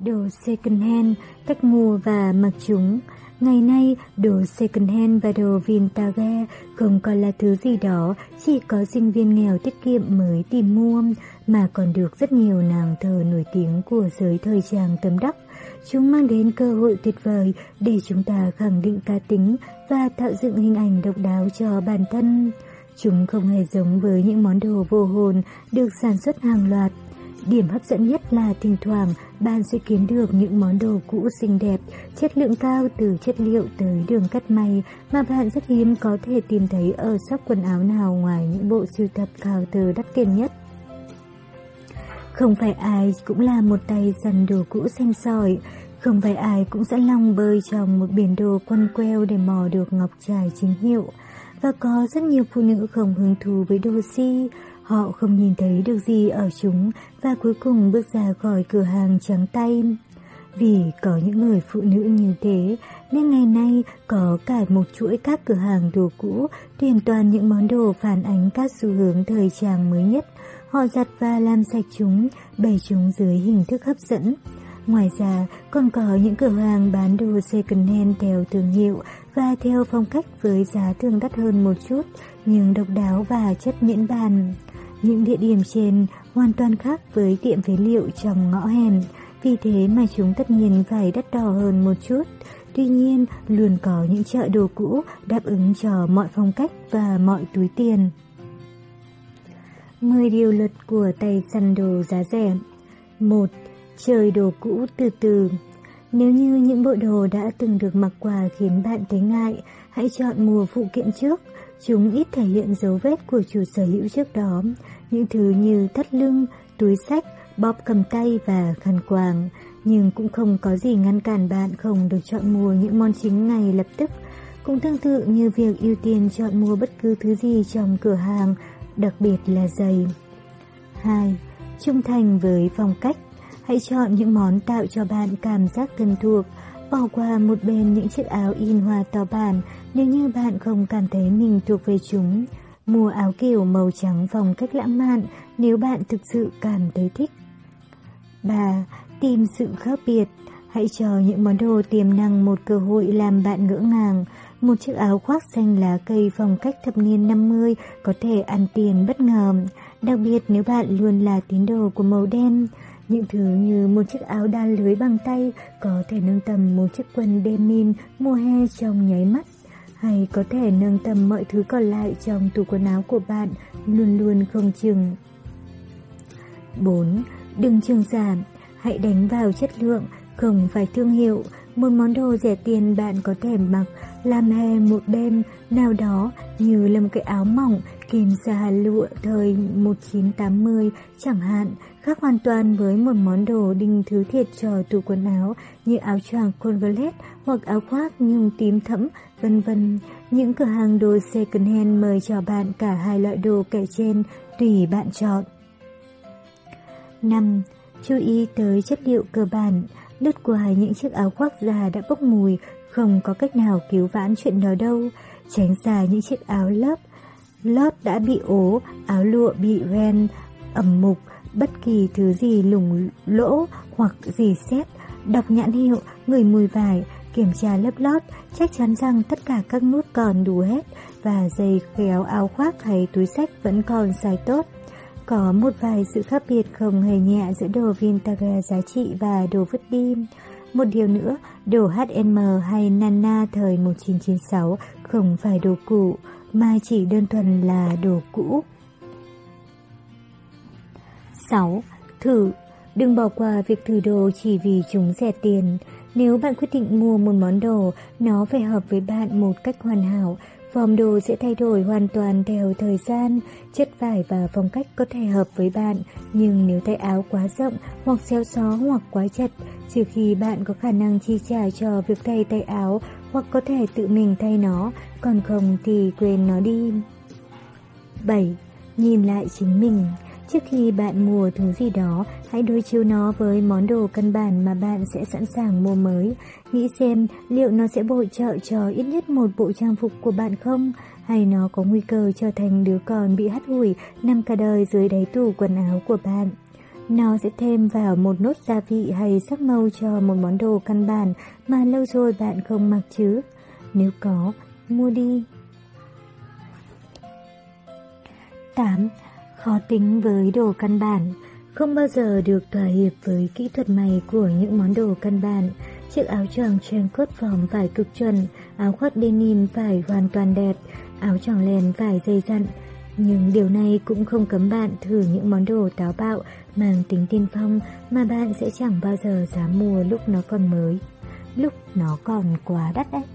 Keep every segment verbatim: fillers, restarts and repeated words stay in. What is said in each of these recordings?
Đồ second hand, cách mua và mặc chúng. Ngày nay, đồ second hand và đồ vintage không còn là thứ gì đó chỉ có sinh viên nghèo tiết kiệm mới tìm mua, mà còn được rất nhiều nàng thơ nổi tiếng của giới thời trang tâm đắc. Chúng mang đến cơ hội tuyệt vời để chúng ta khẳng định cá tính và tạo dựng hình ảnh độc đáo cho bản thân. Chúng không hề giống với những món đồ vô hồn được sản xuất hàng loạt. Điểm hấp dẫn nhất là thỉnh thoảng bạn sẽ kiếm được những món đồ cũ xinh đẹp, chất lượng cao từ chất liệu tới đường cắt may mà bạn rất hiếm có thể tìm thấy ở shop quần áo nào ngoài những bộ sưu tập cao tơ đắt tiền nhất. Không phải ai cũng là một tay săn đồ cũ xanh sỏi, không phải ai cũng sẵn lòng bơi trong một biển đồ quăn queo để mò được ngọc trai chính hiệu. Và có rất nhiều phụ nữ không hứng thú với đồ si, họ không nhìn thấy được gì ở chúng và cuối cùng bước ra khỏi cửa hàng trắng tay. Vì có những người phụ nữ như thế nên ngày nay có cả một chuỗi các cửa hàng đồ cũ tuyển toàn những món đồ phản ánh các xu hướng thời trang mới nhất. Họ giặt và làm sạch chúng, bày chúng dưới hình thức hấp dẫn. Ngoài ra còn có những cửa hàng bán đồ second hand theo thương hiệu và theo phong cách với giá thường đắt hơn một chút nhưng độc đáo và chất miễn bàn. Những địa điểm trên hoàn toàn khác với tiệm phế liệu trong ngõ hẻm, vì thế mà chúng tất nhiên phải đắt đỏ hơn một chút. Tuy nhiên, luôn có những chợ đồ cũ đáp ứng cho mọi phong cách và mọi túi tiền. mười điều luật của tay săn đồ giá rẻ. một. Chơi đồ cũ từ từ. Nếu như những bộ đồ đã từng được mặc qua khiến bạn thấy ngại, hãy chọn mua phụ kiện trước. Chúng ít thể hiện dấu vết của chủ sở hữu trước đó. Những thứ như thắt lưng, túi xách, bóp cầm tay và khăn quàng. Nhưng cũng không có gì ngăn cản bạn không được chọn mua những món chính ngay lập tức. Cũng tương tự như việc ưu tiên chọn mua bất cứ thứ gì trong cửa hàng, đặc biệt là giày. hai. Trung thành với phong cách. Hãy chọn những món tạo cho bạn cảm giác thân thuộc. Bỏ qua một bên những chiếc áo in hoa to bản nếu như bạn không cảm thấy mình thuộc về chúng. Mua áo kiểu màu trắng phong cách lãng mạn nếu bạn thực sự cảm thấy thích. ba. Tìm sự khác biệt. Hãy cho những món đồ tiềm năng một cơ hội làm bạn ngỡ ngàng. Một chiếc áo khoác xanh lá cây phong cách thập niên năm mươi có thể ăn tiền bất ngờ, đặc biệt nếu bạn luôn là tín đồ của màu đen. Những thứ như một chiếc áo đan lưới bằng tay có thể nâng tầm một chiếc quần denim mùa hè trong nháy mắt, hay có thể nâng tầm mọi thứ còn lại trong tủ quần áo của bạn luôn luôn không chừng. bốn. Đừng chừng giảm, hãy đánh vào chất lượng, không phải thương hiệu. Một món đồ rẻ tiền bạn có thể mặc làm hè một đêm nào đó, như là một cái áo mỏng kìm xa lụa thời một nghìn chín trăm tám mươi chẳng hạn, khác hoàn toàn với một món đồ đinh thứ thiệt cho tủ quần áo như áo choàng Colgate hoặc áo khoác nhung tím thẫm, vân vân. Những cửa hàng đồ second hand mời chào bạn cả hai loại đồ kể trên, tùy bạn chọn. năm. Chú ý tới chất liệu cơ bản. Lướt qua những chiếc áo khoác già đã bốc mùi, không có cách nào cứu vãn chuyện đó đâu. Tránh xa những chiếc áo lớp lót đã bị ố, áo lụa bị ren, ẩm mục, bất kỳ thứ gì lủng lỗ hoặc dì xét. Đọc nhãn hiệu, ngửi mùi vải, kiểm tra lớp lót, chắc chắn rằng tất cả các nút còn đủ hết và dây khéo áo khoác hay túi xách vẫn còn xài tốt. Có một vài sự khác biệt không hề nhẹ giữa đồ vintage giá trị và đồ vứt đi. Một điều nữa, đồ hát em hay Nana thời một nghìn chín trăm chín mươi sáu không phải đồ cũ, mà chỉ đơn thuần là đồ cũ. sáu. Thử. Đừng bỏ qua việc thử đồ chỉ vì chúng rẻ tiền. Nếu bạn quyết định mua một món đồ, nó phải hợp với bạn một cách hoàn hảo. Form đồ sẽ thay đổi hoàn toàn theo thời gian, chất vải và phong cách có thể hợp với bạn, nhưng nếu tay áo quá rộng hoặc xéo xó hoặc quá chật, trừ khi bạn có khả năng chi trả cho việc thay tay áo hoặc có thể tự mình thay nó, còn không thì quên nó đi. bảy. Nhìn lại chính mình. Trước khi bạn mua thứ gì đó, hãy đối chiếu nó với món đồ căn bản mà bạn sẽ sẵn sàng mua mới. Nghĩ xem liệu nó sẽ bổ trợ cho ít nhất một bộ trang phục của bạn không, hay nó có nguy cơ trở thành đứa con bị hắt hủi nằm cả đời dưới đáy tủ quần áo của bạn. Nó sẽ thêm vào một nốt gia vị hay sắc màu cho một món đồ căn bản mà lâu rồi bạn không mặc chứ. Nếu có, mua đi. tám. Khó tính với đồ căn bản. Không bao giờ được thỏa hiệp với kỹ thuật may của những món đồ căn bản. Chiếc áo choàng trench phỏng phải cực chuẩn, áo khoác denim phải hoàn toàn đẹp, áo choàng len phải dày dặn. Nhưng điều này cũng không cấm bạn thử những món đồ táo bạo mang tính tiên phong mà bạn sẽ chẳng bao giờ dám mua lúc nó còn mới, lúc nó còn quá đắt đấy.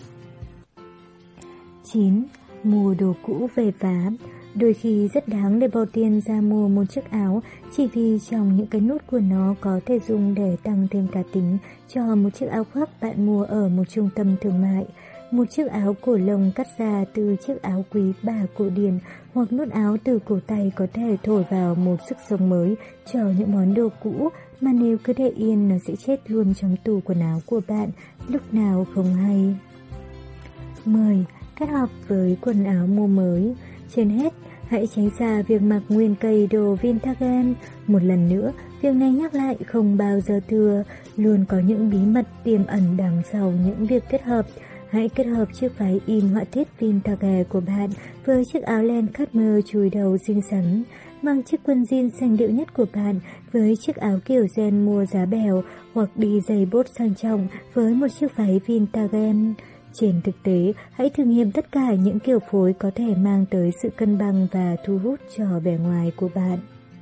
chín. Mua đồ cũ về vá. Đôi khi rất đáng để bỏ tiền ra mua một chiếc áo chỉ vì trong những cái nút của nó có thể dùng để tăng thêm cá tính cho một chiếc áo khoác bạn mua ở một trung tâm thương mại. Một chiếc áo cổ lông cắt ra từ chiếc áo quý bà cổ điển hoặc nút áo từ cổ tay có thể thổi vào một sức sống mới cho những món đồ cũ mà nếu cứ để yên nó sẽ chết luôn trong tủ quần áo của bạn lúc nào không hay. mười. Kết hợp với quần áo mua mới. Trên hết, hãy tránh xa việc mặc nguyên cây đồ vintage. Một lần nữa, việc này nhắc lại không bao giờ thừa, luôn có những bí mật tiềm ẩn đằng sau những việc kết hợp. Hãy kết hợp chiếc váy in họa tiết vintage của bạn với chiếc áo len cắt mơ chùi đầu xinh xắn, mang chiếc quần jean sành điệu nhất của bạn với chiếc áo kiểu ren mua giá bèo hoặc đi giày bốt sang trọng với một chiếc váy vintage. Trên thực tế, hãy thử nghiệm tất cả những kiểu phối có thể mang tới sự cân bằng và thu hút cho vẻ ngoài của bạn.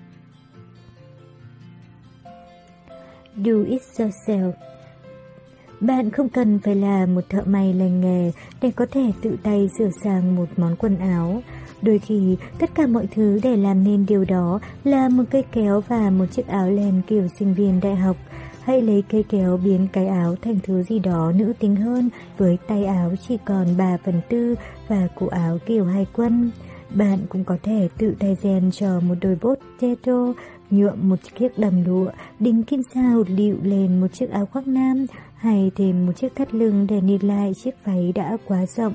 Do it yourself. Bạn không cần phải là một thợ may lành nghề để có thể tự tay sửa sang một món quần áo. Đôi khi, tất cả mọi thứ để làm nên điều đó là một cây kéo và một chiếc áo len kiểu sinh viên đại học. Hãy lấy cây kéo biến cái áo thành thứ gì đó nữ tính hơn với tay áo chỉ còn ba phần tư và cổ áo kiểu hải quân. Bạn cũng có thể tự tay ren cho một đôi bốt retro, nhuộm một chiếc đầm lụa, đính kim sa hột lựu lên một chiếc áo khoác nam hay thêm một chiếc thắt lưng để nịt lại chiếc váy đã quá rộng.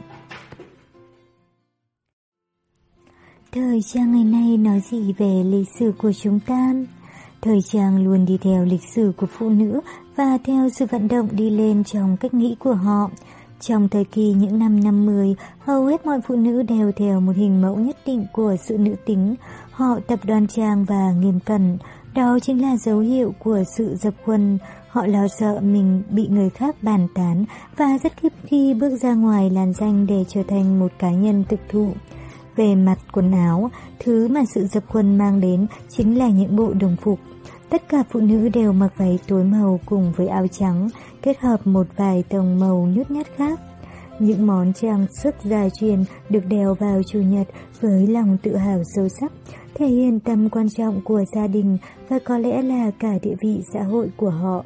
Thời trang ngày nay nói gì về lịch sử của chúng ta? Thời trang luôn đi theo lịch sử của phụ nữ và theo sự vận động đi lên trong cách nghĩ của họ. Trong thời kỳ những năm năm mươi, hầu hết mọi phụ nữ đều theo một hình mẫu nhất định của sự nữ tính. Họ tập đoan trang và nghiêm cẩn. Đó chính là dấu hiệu của sự dập khuôn. Họ lo sợ mình bị người khác bàn tán và rất khiếp khi bước ra ngoài làn danh để trở thành một cá nhân thực thụ. Về mặt quần áo, thứ mà sự dập khuôn mang đến chính là những bộ đồng phục. Tất cả phụ nữ đều mặc váy tối màu cùng với áo trắng, kết hợp một vài tông màu nhút nhát khác. Những món trang sức gia truyền được đeo vào chủ nhật với lòng tự hào sâu sắc, thể hiện tầm quan trọng của gia đình và có lẽ là cả địa vị xã hội của họ.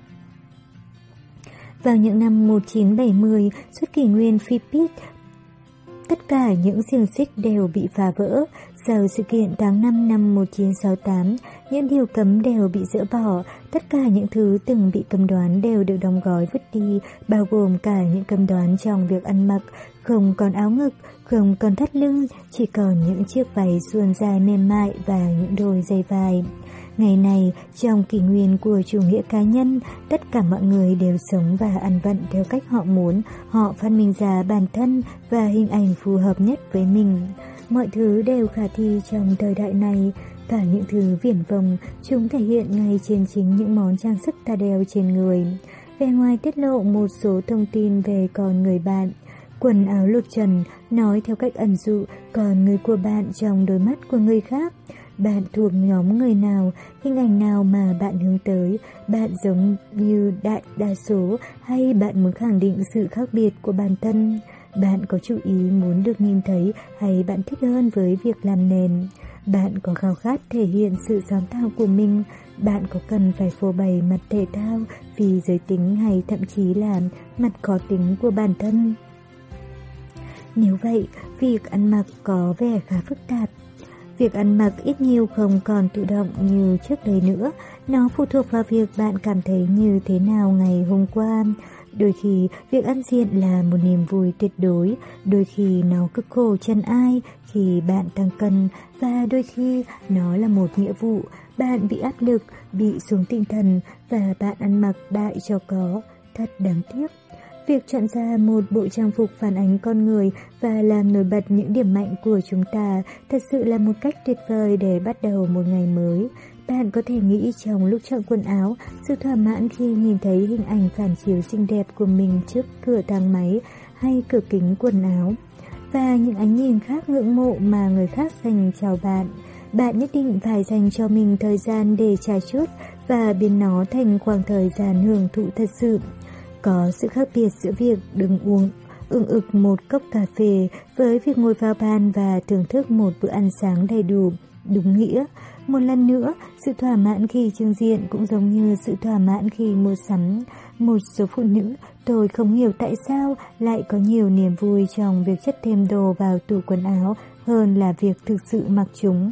Vào những năm một nghìn chín trăm bảy mươi, suốt kỷ nguyên Phi-pít, tất cả những xiềng xích đều bị phá vỡ. Sau sự kiện tháng năm năm một nghìn chín trăm sáu mươi tám, những điều cấm đều bị dỡ bỏ, tất cả những thứ từng bị cấm đoán đều được đóng gói vứt đi, bao gồm cả những cấm đoán trong việc ăn mặc, không còn áo ngực, không còn thắt lưng, chỉ còn những chiếc váy suôn dài mềm mại và những đôi giày vải. Ngày này, trong kỷ nguyên của chủ nghĩa cá nhân, tất cả mọi người đều sống và ăn vận theo cách họ muốn, họ phát minh ra bản thân và hình ảnh phù hợp nhất với mình. Mọi thứ đều khả thi trong thời đại này, cả những thứ viển vông, chúng thể hiện ngay trên chính những món trang sức ta đeo trên người. Vẻ ngoài tiết lộ một số thông tin về con người bạn. Quần áo lột trần nói theo cách ẩn dụ con người của bạn trong đôi mắt của người khác. Bạn thuộc nhóm người nào, hình ảnh nào mà bạn hướng tới, bạn giống như đại đa số hay bạn muốn khẳng định sự khác biệt của bản thân. Bạn có chú ý muốn được nhìn thấy hay bạn thích hơn với việc làm nền. Bạn có khao khát thể hiện sự sáng tạo của mình. Bạn có cần phải phô bày mặt thể thao vì giới tính hay thậm chí là mặt khó tính của bản thân. Nếu vậy, việc ăn mặc có vẻ khá phức tạp. Việc ăn mặc ít nhiều không còn thụ động như trước đây nữa. Nó phụ thuộc vào việc bạn cảm thấy như thế nào ngày hôm qua. Đôi khi việc ăn diện là một niềm vui tuyệt đối, đôi khi nó cực khổ chân ai khi bạn tăng cân, và đôi khi nó là một nghĩa vụ. Bạn bị áp lực, bị xuống tinh thần và bạn ăn mặc đại cho có. Thật đáng tiếc. Việc chọn ra một bộ trang phục phản ánh con người và làm nổi bật những điểm mạnh của chúng ta thật sự là một cách tuyệt vời để bắt đầu một ngày mới. Bạn có thể nghĩ trong lúc chọn quần áo, sự thỏa mãn khi nhìn thấy hình ảnh phản chiếu xinh đẹp của mình trước cửa thang máy hay cửa kính quần áo, và những ánh nhìn khác ngưỡng mộ mà người khác dành chào bạn. Bạn nhất định phải dành cho mình thời gian để trà chuốt và biến nó thành khoảng thời gian hưởng thụ thật sự. Có sự khác biệt giữa việc đừng uống ưng ực một cốc cà phê với việc ngồi vào bàn và thưởng thức một bữa ăn sáng đầy đủ, đúng nghĩa. Một lần nữa, sự thỏa mãn khi trưng diện cũng giống như sự thỏa mãn khi mua sắm. Một số phụ nữ, tôi không hiểu tại sao lại có nhiều niềm vui trong việc chất thêm đồ vào tủ quần áo hơn là việc thực sự mặc chúng.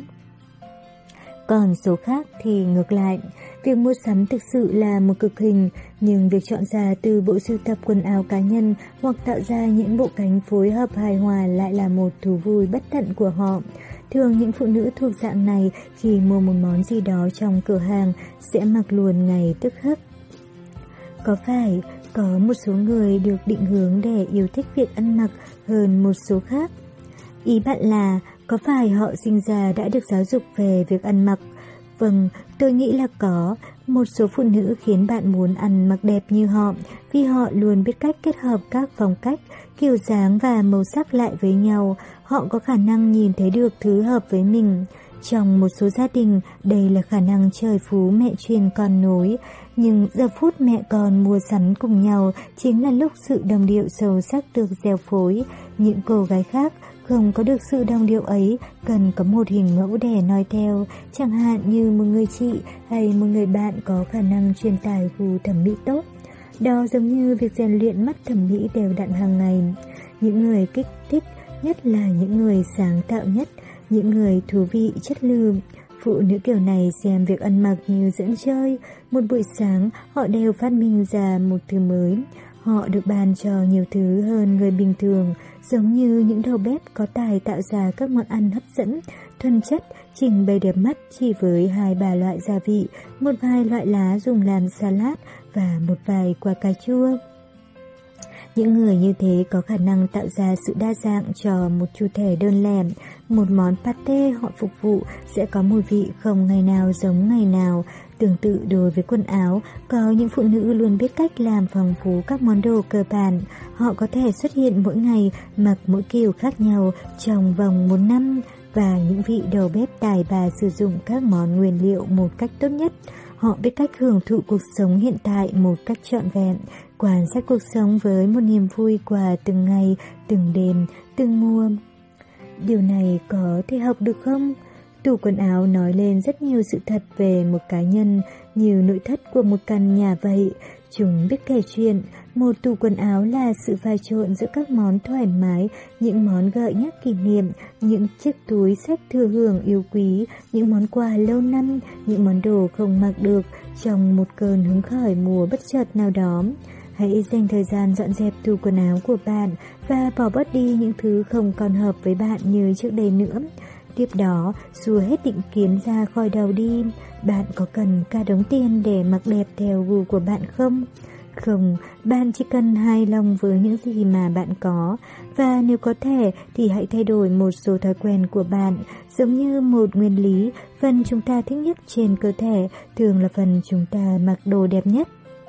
Còn số khác thì ngược lại, việc mua sắm thực sự là một cực hình, nhưng việc chọn ra từ bộ sưu tập quần áo cá nhân hoặc tạo ra những bộ cánh phối hợp hài hòa lại là một thú vui bất tận của họ. Thường những phụ nữ thuộc dạng này khi mua một món gì đó trong cửa hàng sẽ mặc luôn ngay tức khắc. Có phải có một số người được định hướng để yêu thích việc ăn mặc hơn một số khác? Ý bạn là có phải họ sinh ra đã được giáo dục về việc ăn mặc? Vâng, tôi nghĩ là có. Một số phụ nữ khiến bạn muốn ăn mặc đẹp như họ vì họ luôn biết cách kết hợp các phong cách, kiểu dáng và màu sắc lại với nhau. Họ có khả năng nhìn thấy được thứ hợp với mình. Trong một số gia đình, đây là khả năng trời phú mẹ truyền con nối. Nhưng giờ phút mẹ con mua sắm cùng nhau chính là lúc sự đồng điệu sâu sắc được gieo phối. Những cô gái khác không có được sự đồng điệu ấy, cần có một hình mẫu để noi theo, chẳng hạn như một người chị hay một người bạn có khả năng truyền tải gu thẩm mỹ tốt. Đó giống như việc rèn luyện mắt thẩm mỹ đều đặn hàng ngày. Những người kích thích nhất là những người sáng tạo nhất, những người thú vị chất lượng. Phụ nữ kiểu này xem việc ăn mặc như dẫn chơi. Một buổi sáng họ đều phát minh ra một thứ mới. Họ được bàn cho nhiều thứ hơn người bình thường, giống như những đầu bếp có tài tạo ra các món ăn hấp dẫn, thuần chất, trình bày đẹp mắt chỉ với hai ba loại gia vị, một vài loại lá dùng làm salad và một vài quả cà chua. Những người như thế có khả năng tạo ra sự đa dạng cho một chủ thể đơn lẻ. Một món pate họ phục vụ sẽ có mùi vị không ngày nào giống ngày nào. Tương tự đối với quần áo, có những phụ nữ luôn biết cách làm phong phú các món đồ cơ bản. Họ có thể xuất hiện mỗi ngày, mặc mỗi kiểu khác nhau trong vòng một năm. Và những vị đầu bếp tài ba sử dụng các món nguyên liệu một cách tốt nhất. Họ biết cách hưởng thụ cuộc sống hiện tại một cách trọn vẹn, quan sát cuộc sống với một niềm vui qua từng ngày, từng đêm, từng mùa. Điều này có thể học được không? Tủ quần áo nói lên rất nhiều sự thật về một cá nhân, như nội thất của một căn nhà vậy. Chúng biết kể chuyện. Một tủ quần áo là sự pha trộn giữa các món thoải mái, những món gợi nhắc kỷ niệm, những chiếc túi xách thừa hưởng yêu quý, những món quà lâu năm, những món đồ không mặc được trong một cơn hứng khởi mùa bất chợt nào đó. Hãy dành thời gian dọn dẹp tủ quần áo của bạn và bỏ bớt đi những thứ không còn hợp với bạn như trước đây nữa. Tiếp đó, xua hết định kiến ra khỏi đầu đi. Bạn có cần cả đống tiền để mặc đẹp theo gu của bạn không? Không, bạn chỉ cần hài lòng với những gì mà bạn có. Và nếu có thể thì hãy thay đổi một số thói quen của bạn. Giống như một nguyên lý, phần chúng ta thích nhất trên cơ thể thường là phần chúng ta mặc đồ đẹp nhất.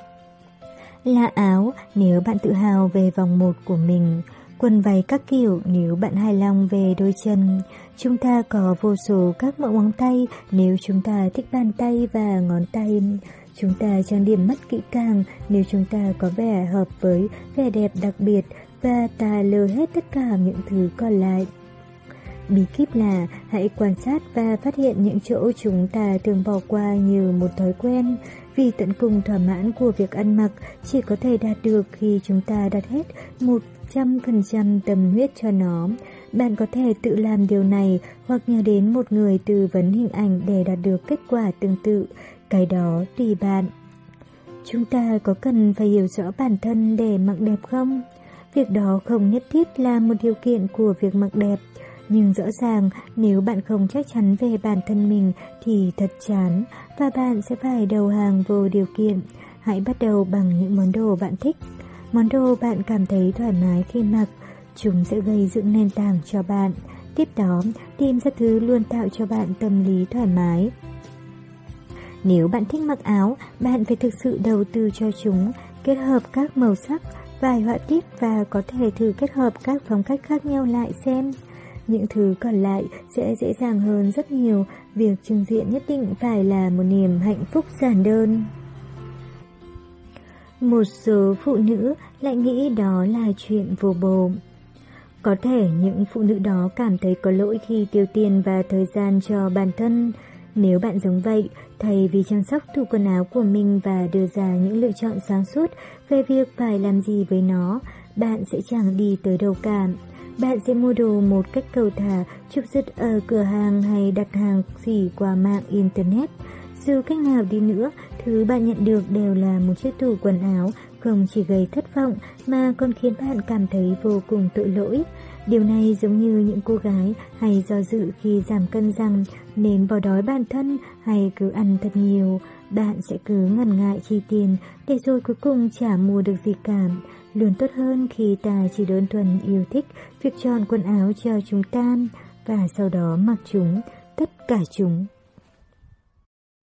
Là áo nếu bạn tự hào về vòng một của mình, quần váy các kiểu nếu bạn hài lòng về đôi chân. Chúng ta có vô số các mẫu móng tay nếu chúng ta thích bàn tay và ngón tay. Chúng ta trang điểm mắt kỹ càng nếu chúng ta có vẻ hợp với vẻ đẹp đặc biệt, và ta lơ hết tất cả những thứ còn lại. Bí kíp là hãy quan sát và phát hiện những chỗ chúng ta thường bỏ qua như một thói quen, vì tận cùng thỏa mãn của việc ăn mặc chỉ có thể đạt được khi chúng ta đặt hết một trăm phần trăm tâm huyết cho nó. Bạn có thể tự làm điều này hoặc nhờ đến một người tư vấn hình ảnh để đạt được kết quả tương tự. cái đó tùy bạn. Chúng ta có cần phải hiểu rõ bản thân để mặc đẹp không? Việc đó không nhất thiết là một điều kiện của việc mặc đẹp. Nhưng rõ ràng nếu bạn không chắc chắn về bản thân mình thì thật chán và bạn sẽ phải đầu hàng vô điều kiện. Hãy bắt đầu bằng những món đồ bạn thích. Món đồ bạn cảm thấy thoải mái khi mặc, chúng sẽ gây dựng nền tảng cho bạn. Tiếp đó, tìm ra thứ luôn tạo cho bạn tâm lý thoải mái. Nếu bạn thích mặc áo, bạn phải thực sự đầu tư cho chúng, kết hợp các màu sắc, vài họa tiết và có thể thử kết hợp các phong cách khác nhau lại xem. Những thứ còn lại sẽ dễ dàng hơn rất nhiều, việc trưng diện nhất định phải là một niềm hạnh phúc giản đơn. Một số phụ nữ lại nghĩ đó là chuyện vô bổ. Có thể những phụ nữ đó cảm thấy có lỗi khi tiêu tiền và thời gian cho bản thân. Nếu bạn giống vậy, thay vì chăm sóc tủ quần áo của mình và đưa ra những lựa chọn sáng suốt về việc phải làm gì với nó, bạn sẽ chẳng đi tới đâu cả. Bạn sẽ mua đồ một cách cầu thả, chụp giật ở cửa hàng hay đặt hàng gì qua mạng Internet. Dù cách nào đi nữa, thứ bạn nhận được đều là một chiếc tủ quần áo, không chỉ gây thất vọng mà còn khiến bạn cảm thấy vô cùng tội lỗi. Điều này giống như những cô gái hay do dự khi giảm cân rằng nên bỏ đói bản thân hay cứ ăn thật nhiều. Bạn sẽ cứ ngần ngại chi tiền để rồi cuối cùng chả mua được gì cả. Luôn tốt hơn khi ta chỉ đơn thuần yêu thích việc chọn quần áo cho chúng ta và sau đó mặc chúng, tất cả chúng.